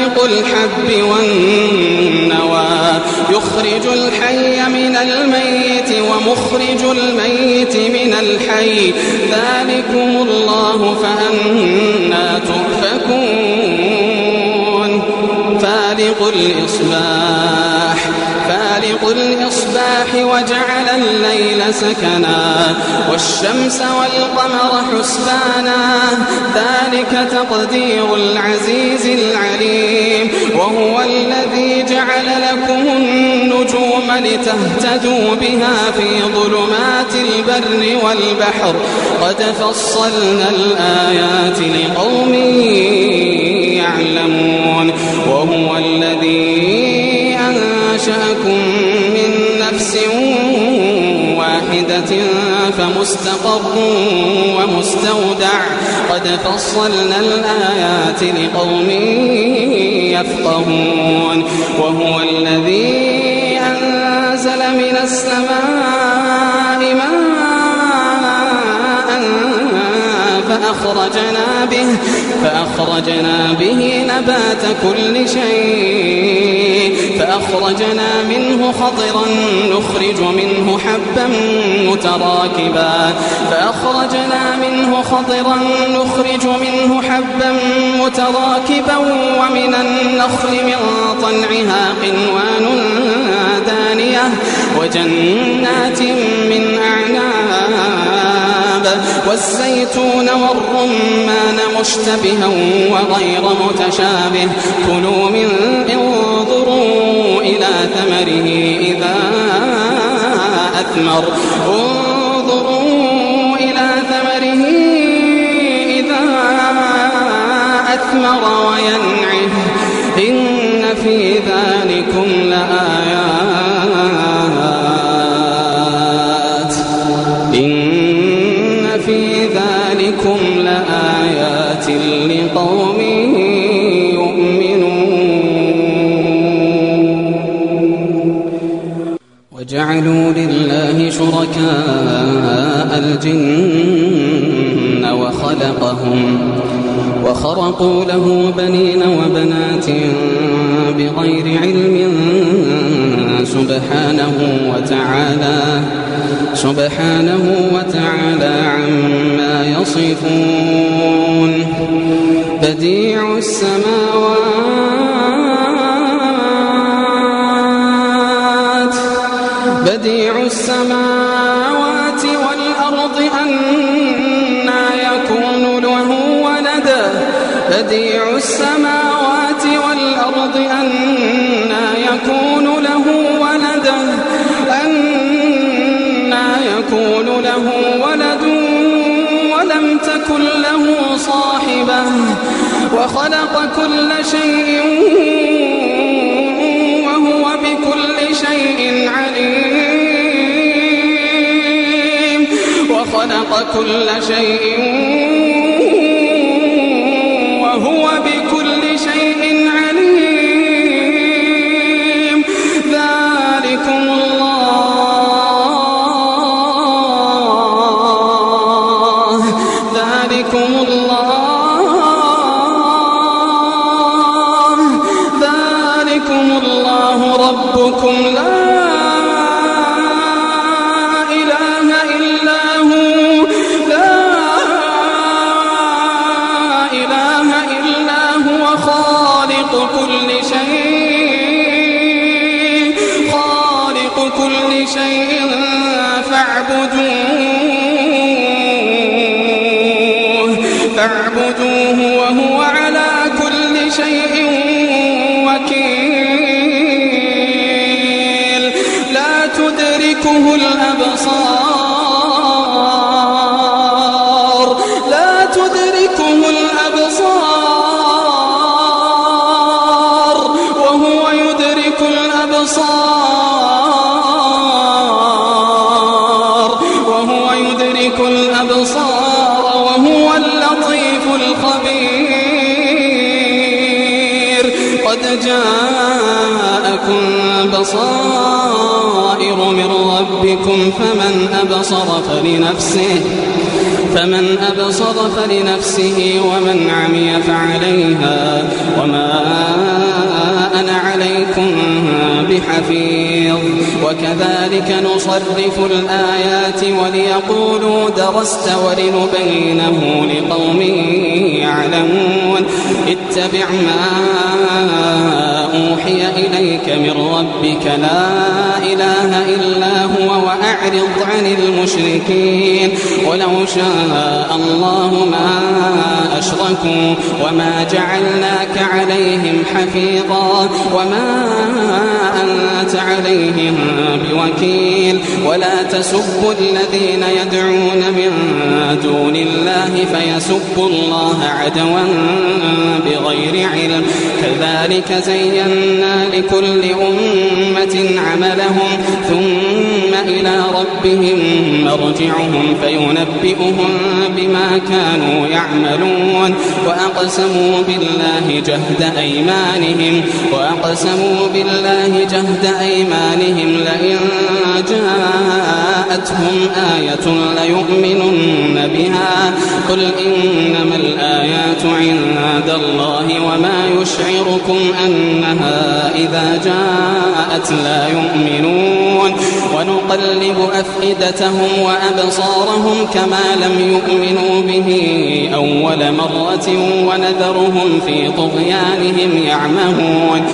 فالق الحب والنوى يخرج الحي من الميت ومخرج الميت من الحي ذلكم الله فأنى تؤفكون فالق الإصباح وجعل الليل سكنا والشمس والقمر حسبانا ذلك تقدير العزيز العليم وهو الذي جعل لكم النجوم لتهتدوا بها في ظلمات البر والبحر قد فصلنا الآيات لقوم يعلمون وهو الذي أنشأكم من نفس واحدة فمستقر ومستودع قد فصلنا الآيات لقوم يفقهون وهو الذي أنزل من السماء ماء فأخرجنا به نبات كل شيء فأخرجنا منه خضرا نخرج منه حبا متراكبا ومن النخل من طلعها قنوان دانية وجنات من أعناب والزيتون والرمان مشتبها وغير متشابه كلوا من انظروا إلى ثمره إذا أثمر وينعه إن في ذلكم لآيات لقوم يؤمنون وجعلوا لله شركاء الجن وخرقوا له بنين وبنات بغير علم سبحانه وتعالى عما يصفون بديع السماوات والأرض أنى يكون له ولد ولم تكن له صاحبة وخلق كل شيء وهو بكل شيء عليم ذلكم الله ربكم لا إله إلا هو خالق كل شيء فاعبدوه وهو على كل شيء وكيل لا تدركه الأبصار وهو يدرك الأبصار وهو اللطيف الخبير قد جاءكم بصائر من ربكم فمن أبصر فلنفسه ومن عمي فعليها وما بحفيظ وكذلك نصرف الآيات وليقولوا درست ولنبينه لقوم يعلمون اتبع ما أوحي إليك من ربك لا إله إلا هو وأعرض عن المشركين ولو شاء الله ما أشركوا وما جعلناك عليهم حفيظا وما أنت عليهم بوكيل ولا تسبوا الذين يدعون من دون الله فيسبوا الله عدوا بغير علم كذلك زينا لكل أمة عملهم ثم إلى ربهم مرجعهم فينبئهم بما كانوا يعملون وأقسموا بالله جهد أيمانهم لئن جاءتهم آية ليؤمنن بها قل إنما الآيات عند الله وما يشعركم أنها إذا جاءت لا يؤمنون ونقلب أفئدتهم وأبصارهم كما لم يؤمنوا به أول مرة ونذرهم في طغيانهم يعمهون